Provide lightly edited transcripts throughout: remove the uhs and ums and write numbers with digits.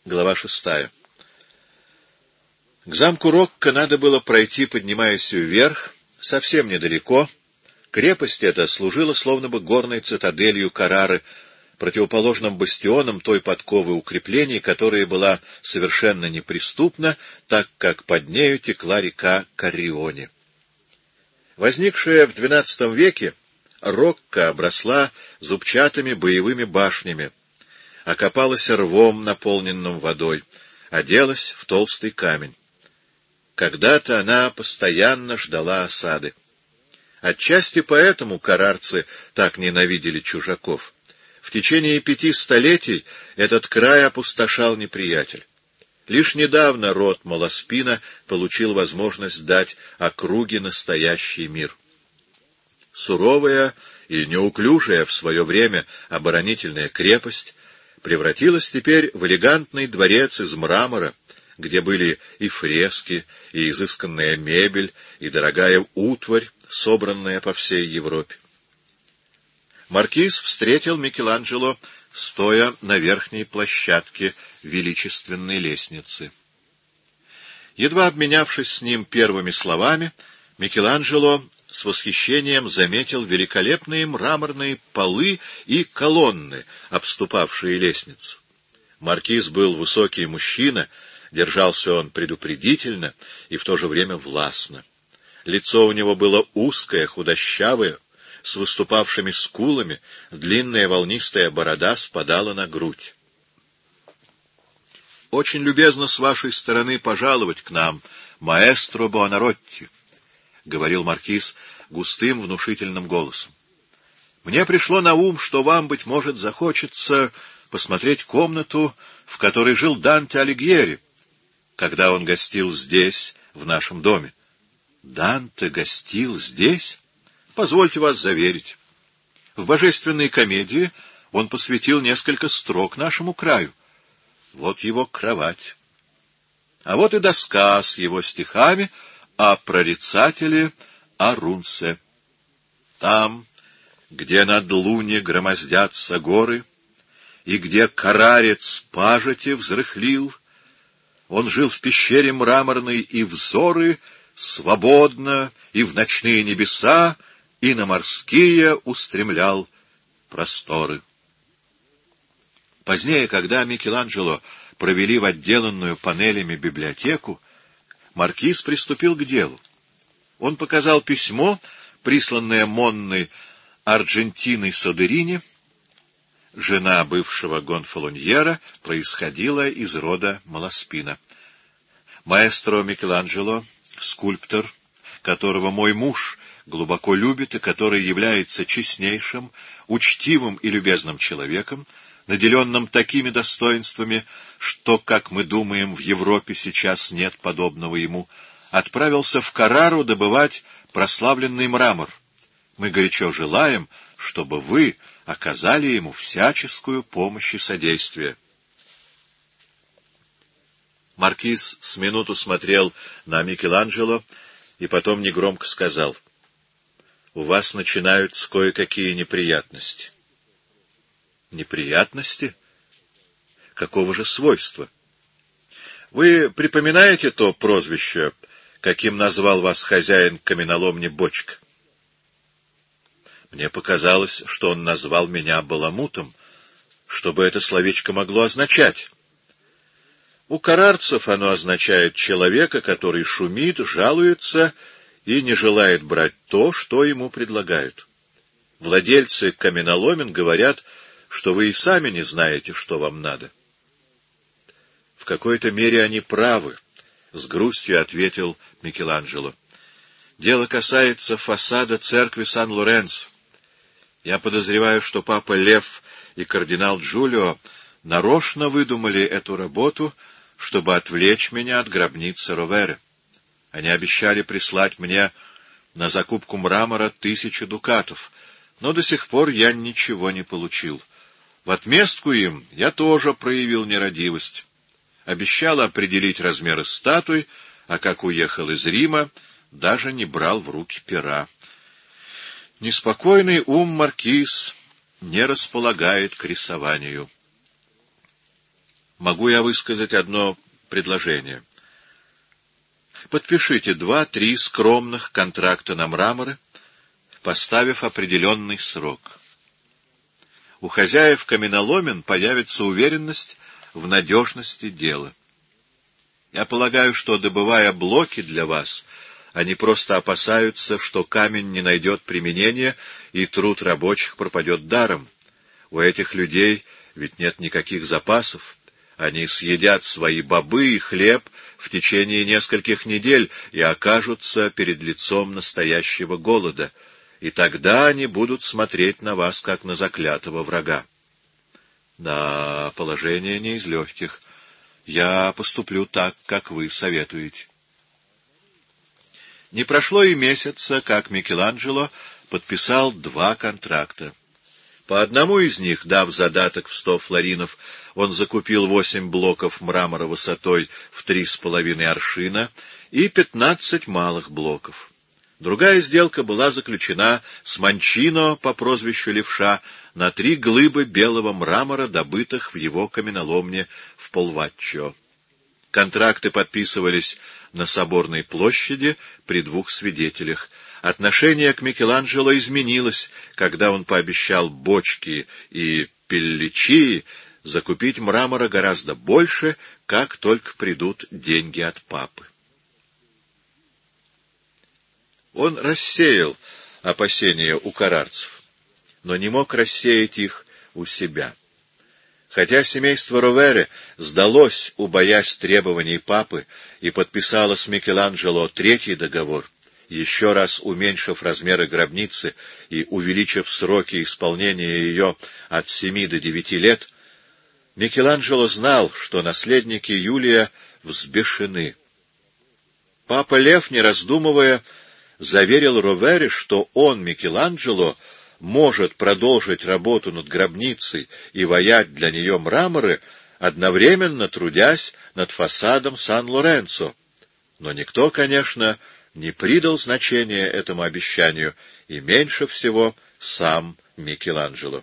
Глава 6. К замку Рокко надо было пройти, поднимаясь вверх, совсем недалеко. Крепость эта служила словно бы горной цитаделью Каррары, противоположным бастионом той подковы укреплений, которая была совершенно неприступна, так как под нею текла река Каррионе. Возникшая в XII веке, Рокко обросла зубчатыми боевыми башнями, окопалась рвом, наполненным водой, оделась в толстый камень. Когда-то она постоянно ждала осады. Отчасти поэтому каррарцы так ненавидели чужаков. В течение 5 столетий этот край опустошал неприятель. Лишь недавно род Маласпина получил возможность дать округе настоящий мир. Суровая и неуклюжая в свое время оборонительная крепость превратилась теперь в элегантный дворец из мрамора, где были и фрески, и изысканная мебель, и дорогая утварь, собранная по всей Европе. Маркиз встретил Микеланджело, стоя на верхней площадке величественной лестницы. Едва обменявшись с ним первыми словами, Микеланджело с восхищением заметил великолепные мраморные полы и колонны, обступавшие лестницу. Маркиз был высокий мужчина, держался он предупредительно и в то же время властно. Лицо у него было узкое, худощавое, с выступавшими скулами, длинная волнистая борода спадала на грудь. — Очень любезно с вашей стороны пожаловать к нам, маэстро Буонаротти, — говорил маркиз густым внушительным голосом. — Мне пришло на ум, что вам, быть может, захочется посмотреть комнату, в которой жил Данте Алигьери, когда он гостил здесь, в нашем доме. — Данте гостил здесь? Позвольте вас заверить. В божественной комедии он посвятил несколько строк нашему краю. Вот его кровать. А вот и доска с его стихами о прорицателе Арунсе. Там, где над Луне громоздятся горы, и где карарец пажити взрыхлил, он жил в пещере мраморной, и взоры свободно, и в ночные небеса, и на морские устремлял просторы. Позднее, когда Микеланджело провели в отделанную панелями библиотеку, маркиз приступил к делу. Он показал письмо, присланное Монной Арджентиной Содерини. Жена бывшего гонфалоньера происходила из рода Маласпина. Маэстро Микеланджело, скульптор, которого мой муж глубоко любит и который является честнейшим, учтивым и любезным человеком, наделенным такими достоинствами, что, как мы думаем, в Европе сейчас нет подобного ему, отправился в Каррару добывать прославленный мрамор. Мы горячо желаем, чтобы вы оказали ему всяческую помощь и содействие. Маркиз с минуту смотрел на Микеланджело и потом негромко сказал: — У вас начинаются кое-какие неприятности. — Неприятности? Какого же свойства? Вы припоминаете то прозвище, каким назвал вас хозяин каменоломни Бочка? Мне показалось, что он назвал меня баламутом. Что бы это словечко могло означать? У каррарцев оно означает человека, который шумит, жалуется и не желает брать то, что ему предлагают. Владельцы каменоломен говорят, что вы и сами не знаете, что вам надо. В какой-то мере они правы, — с грустью ответил Микеланджело. Дело касается фасада церкви Сан-Лоренцо. Я подозреваю, что папа Лев и кардинал Джулио нарочно выдумали эту работу, чтобы отвлечь меня от гробницы Ровере. Они обещали прислать мне на закупку мрамора 1000 дукатов, но до сих пор я ничего не получил. В отместку им я тоже проявил нерадивость. Обещал определить размеры статуй, а как уехал из Рима, даже не брал в руки пера. Неспокойный ум, маркиз, не располагает к рисованию. могу я высказать одно предложение. Подпишите 2-3 скромных контракта на мраморы, поставив определенный срок. У хозяев каменоломен появится уверенность в надежности дела. Я полагаю, что, добывая блоки для вас, они просто опасаются, что камень не найдет применения, и труд рабочих пропадет даром. У этих людей ведь нет никаких запасов. Они съедят свои бобы и хлеб в течение нескольких недель и окажутся перед лицом настоящего голода. И тогда они будут смотреть на вас, как на заклятого врага. Да, положение не из легких. Я поступлю так, как вы советуете. Не прошло и месяца, как Микеланджело подписал 2 контракта. По одному из них, дав задаток в 100 флоринов, он закупил 8 блоков мрамора высотой в 3,5 аршина и 15 малых блоков. Другая сделка была заключена с Манчино по прозвищу Левша на 3 глыбы белого мрамора, добытых в его каменоломне в Полваччо. Контракты подписывались на Соборной площади при 2 свидетелях. Отношение к Микеланджело изменилось, когда он пообещал Бочки и Пелличии закупить мрамора гораздо больше, как только придут деньги от папы. Он рассеял опасения у карарцев, но не мог рассеять их у себя. Хотя семейство Ровere сдалось, убоясь требований папы, и подписало с Микеланджело 3-й договор, еще раз уменьшив размеры гробницы и увеличив сроки исполнения ее от 7 до 9 лет, Микеланджело знал, что наследники Юлия взбешены. Папа Лев, не раздумывая, заверил Ровere, что он, Микеланджело, может продолжить работу над гробницей и ваять для нее мраморы, одновременно трудясь над фасадом Сан-Лоренцо. Но никто, конечно, не придал значения этому обещанию, и меньше всего сам Микеланджело.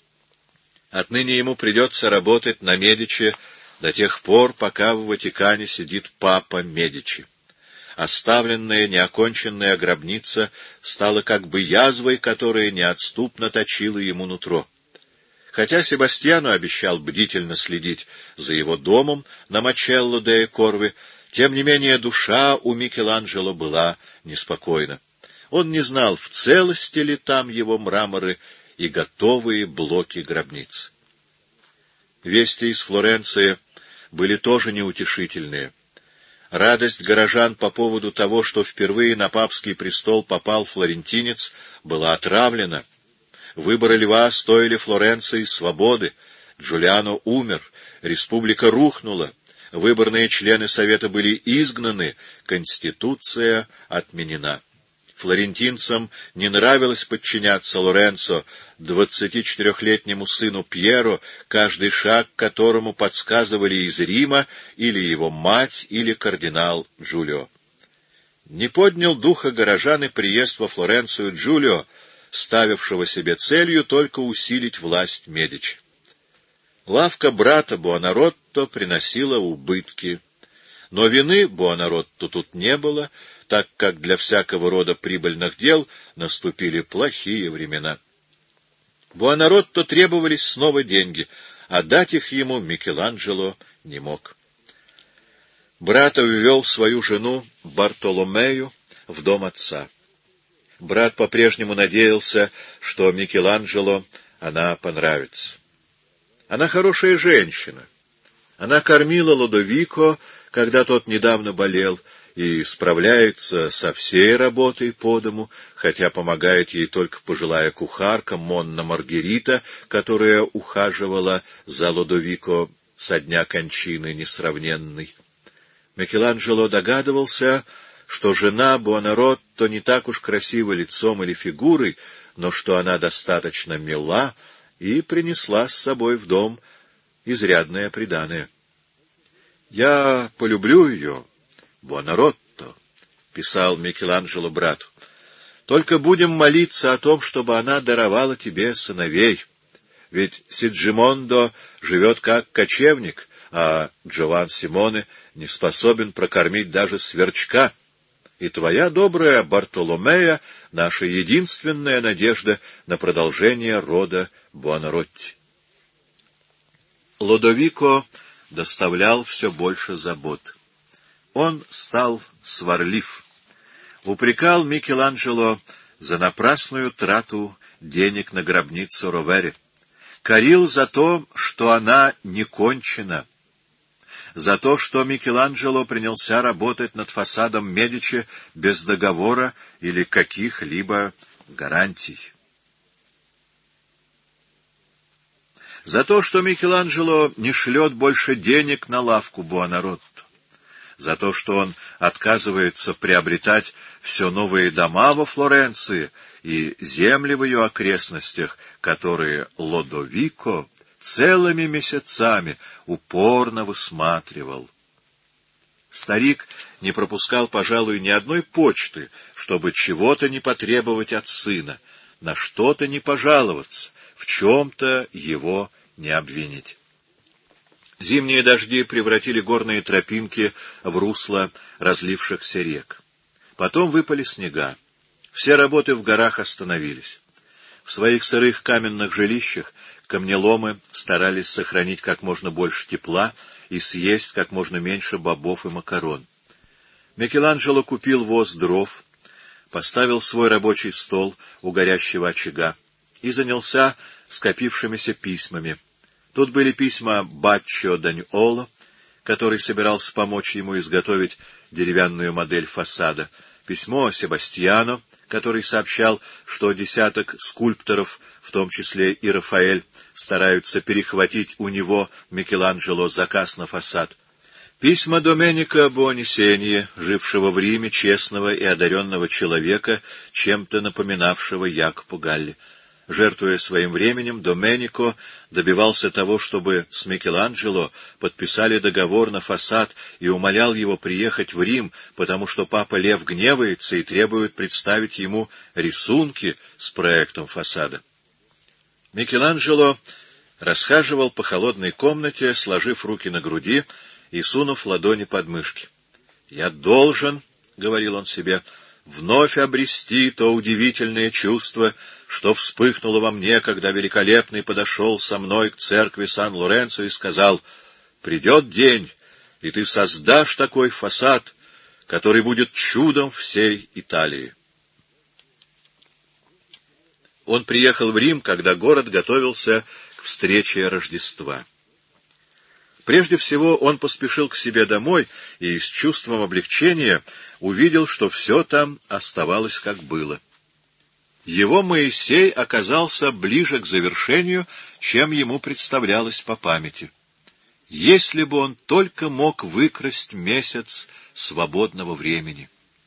Отныне ему придется работать на Медичи до тех пор, пока в Ватикане сидит папа Медичи. Оставленная неоконченная гробница стала как бы язвой, которая неотступно точила ему нутро. Хотя Себастьяну обещал бдительно следить за его домом на Мачелло де Корви, тем не менее душа у Микеланджело была неспокойна. Он не знал, в целости ли там его мраморы и готовые блоки гробниц. Вести из Флоренции были тоже неутешительные. Радость горожан по поводу того, что впервые на папский престол попал флорентинец, была отравлена. Выборы льва стоили Флоренции свободы. Джулиано умер, республика рухнула, выборные члены Совета были изгнаны, конституция отменена. Флорентинцам не нравилось подчиняться Лоренцо, 24-летнему сыну Пьеро, каждый шаг которому подсказывали из Рима или его мать, или кардинал Джулио. Не поднял духа горожан и приезд во Флоренцию Джулио, ставившего себе целью только усилить власть Медичи. Лавка брата Буонаротто приносила убытки, но вины Буонаротто тут не было, так как для всякого рода прибыльных дел наступили плохие времена. Буонаротто требовались снова деньги, а дать их ему Микеланджело не мог. Брат увел свою жену Бартоломею в дом отца. Брат по-прежнему надеялся, что Микеланджело она понравится. Она хорошая женщина. Она кормила Лодовико, когда тот недавно болел, и справляется со всей работой по дому, хотя помогает ей только пожилая кухарка Монна Маргерита, которая ухаживала за Лодовико со дня кончины несравненной. Микеланджело догадывался, что жена Буонаротто не так уж красива лицом или фигурой, но что она достаточно мила и принесла с собой в дом изрядное приданое. «Я полюблю ее, Буонаротто», — писал Микеланджело брату, — «только будем молиться о том, чтобы она даровала тебе сыновей, ведь Сиджимондо живет как кочевник, а Джован Симоне не способен прокормить даже сверчка, и твоя добрая Бартоломея — наша единственная надежда на продолжение рода Буонаротти. Лодовико доставлял все больше забот. Он стал сварлив, упрекал Микеланджело за напрасную трату денег на гробницу Ровери, корил за то, что она не кончена, за то, что Микеланджело принялся работать над фасадом Медичи без договора или каких-либо гарантий. За то, что Микеланджело не шлет больше денег на лавку Буонаротти. За то, что он отказывается приобретать все новые дома во Флоренции и земли в ее окрестностях, которые Лодовико целыми месяцами упорно высматривал. Старик не пропускал, пожалуй, ни одной почты, чтобы чего-то не потребовать от сына, на что-то не пожаловаться, в чем-то его не обвинить. Зимние дожди превратили горные тропинки в русло разлившихся рек. Потом выпали снега. Все работы в горах остановились. В своих сырых каменных жилищах камнеломы старались сохранить как можно больше тепла и съесть как можно меньше бобов и макарон. Микеланджело купил воз дров, поставил свой рабочий стол у горящего очага и занялся скопившимися письмами. Тут были письма Баччо Даньоло, который собирался помочь ему изготовить деревянную модель фасада, письмо Себастьяно, который сообщал, что десяток скульпторов, в том числе и Рафаэль, стараются перехватить у него, Микеланджело, заказ на фасад, письма Доменика Буонисеньи, жившего в Риме, честного и одаренного человека, чем-то напоминавшего Якопо Галли. Жертвуя своим временем, Доменико добивался того, чтобы с Микеланджело подписали договор на фасад, и умолял его приехать в Рим, потому что папа Лев гневается и требует представить ему рисунки с проектом фасада. Микеланджело расхаживал по холодной комнате, сложив руки на груди и сунув ладони под мышки. «Я должен, — говорил он себе, — вновь обрести то удивительное чувство, что вспыхнуло во мне, когда Великолепный подошел со мной к церкви Сан-Лоренцо и сказал: «Придет день, и ты создашь такой фасад, который будет чудом всей Италии». Он приехал в Рим, когда город готовился к встрече Рождества. Прежде всего он поспешил к себе домой и с чувством облегчения увидел, что все там оставалось как было. Его Моисей оказался ближе к завершению, чем ему представлялось по памяти. Если бы он только мог выкрасть месяц свободного времени.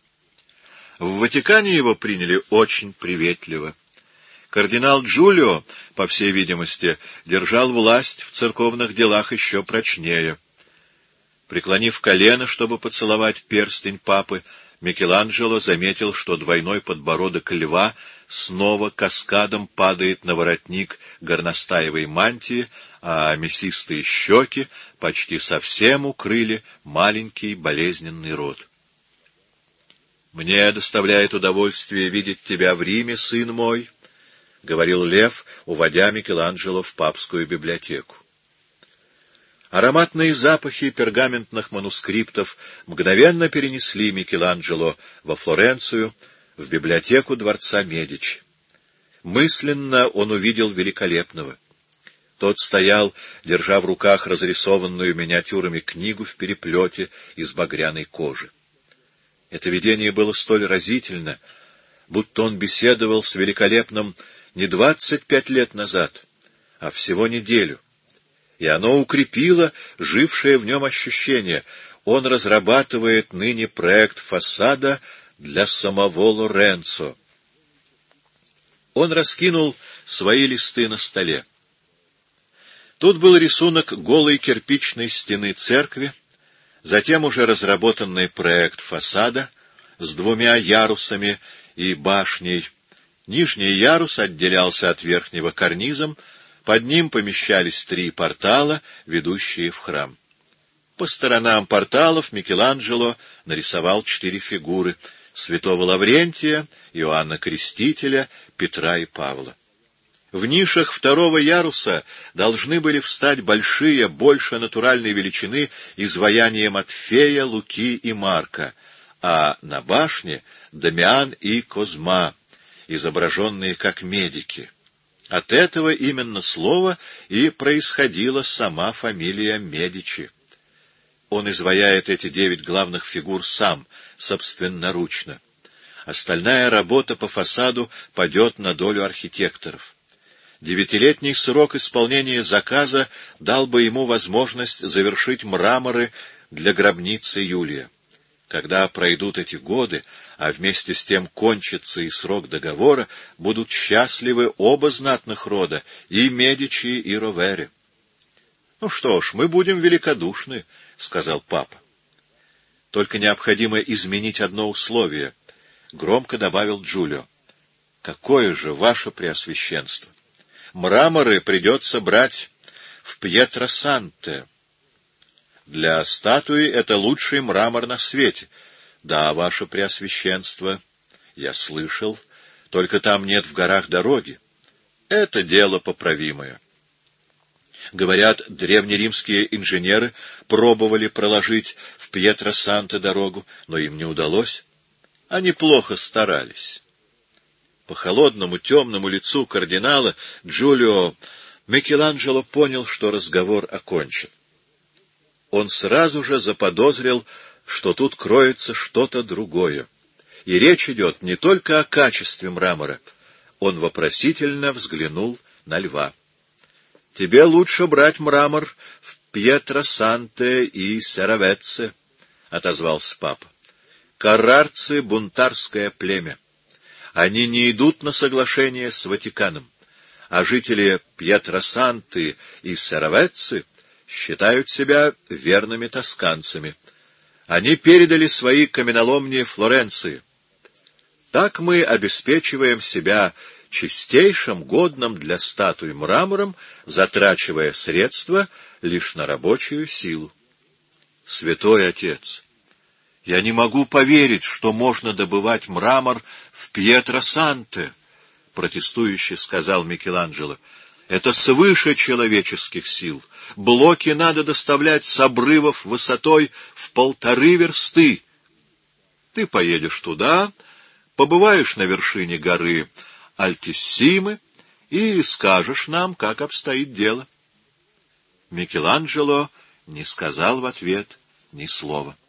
В Ватикане его приняли очень приветливо. Кардинал Джулио, по всей видимости, держал власть в церковных делах еще прочнее. Преклонив колено, чтобы поцеловать перстень папы, Микеланджело заметил, что двойной подбородок льва снова каскадом падает на воротник горностаевой мантии, а мясистые щеки почти совсем укрыли маленький болезненный рот. «Мне доставляет удовольствие видеть тебя в Риме, сын мой», — говорил Лев, уводя Микеланджело в папскую библиотеку. Ароматные запахи пергаментных манускриптов мгновенно перенесли Микеланджело во Флоренцию, в библиотеку дворца Медичи. Мысленно он увидел Великолепного. Тот стоял, держа в руках разрисованную миниатюрами книгу в переплете из багряной кожи. Это видение было столь разительно, будто он беседовал с Великолепным не 25 лет назад, а всего неделю. И оно укрепило жившее в нем ощущение. Он разрабатывает ныне проект фасада для самого Лоренцо. Он раскинул свои листы на столе. Тут был рисунок голой кирпичной стены церкви, затем уже разработанный проект фасада с 2 ярусами и башней. Нижний ярус отделялся от верхнего карнизом, под ним помещались 3 портала, ведущие в храм. По сторонам порталов Микеланджело нарисовал 4 фигуры — святого Лаврентия, Иоанна Крестителя, Петра и Павла. В нишах 2-го яруса должны были встать большие, больше натуральной величины изваяния Матфея, Луки и Марка, а на башне — Дамиан и Козма, изображенные как медики. От этого именно слова и происходила сама фамилия Медичи. Он изваяет эти 9 главных фигур сам, собственноручно. Остальная работа по фасаду падет на долю архитекторов. 9-летний срок исполнения заказа дал бы ему возможность завершить мраморы для гробницы Юлия. Когда пройдут эти годы, а вместе с тем кончится и срок договора, будут счастливы оба знатных рода, и Медичи, и Ровери. — Ну что ж, мы будем великодушны, — сказал папа. — Только необходимо изменить одно условие, — громко добавил Джулио. — Какое же, ваше преосвященство? Мраморы придется брать в Пьетросанте. Для статуи это лучший мрамор на свете. Да, ваше преосвященство, я слышал, только там нет в горах дороги. Это дело поправимое. Говорят, древнеримские инженеры пробовали проложить в Пьетросанте дорогу, но им не удалось. Они плохо старались. По холодному темному лицу кардинала Джулио Микеланджело понял, что разговор окончен. Он сразу же заподозрил, что тут кроется что-то другое. И речь идет не только о качестве мрамора. Он вопросительно взглянул на льва. — Тебе лучше брать мрамор в Пьетросанте и Серовеце, — отозвался папа. — Каррарцы — бунтарское племя. Они не идут на соглашение с Ватиканом, а жители Пьетросанты и Серовецы считают себя верными тосканцами. Они передали свои каменоломни Флоренции. Так мы обеспечиваем себя чистейшим, годным для статуи мрамором, затрачивая средства лишь на рабочую силу. Святой Отец, я не могу поверить, что можно добывать мрамор в Пьетросанте, протестующе сказал Микеланджело. Это свыше человеческих сил. Блоки надо доставлять с обрывов высотой в 1,5 версты. Ты поедешь туда, побываешь на вершине горы Альтиссимы и скажешь нам, как обстоит дело. Микеланджело не сказал в ответ ни слова.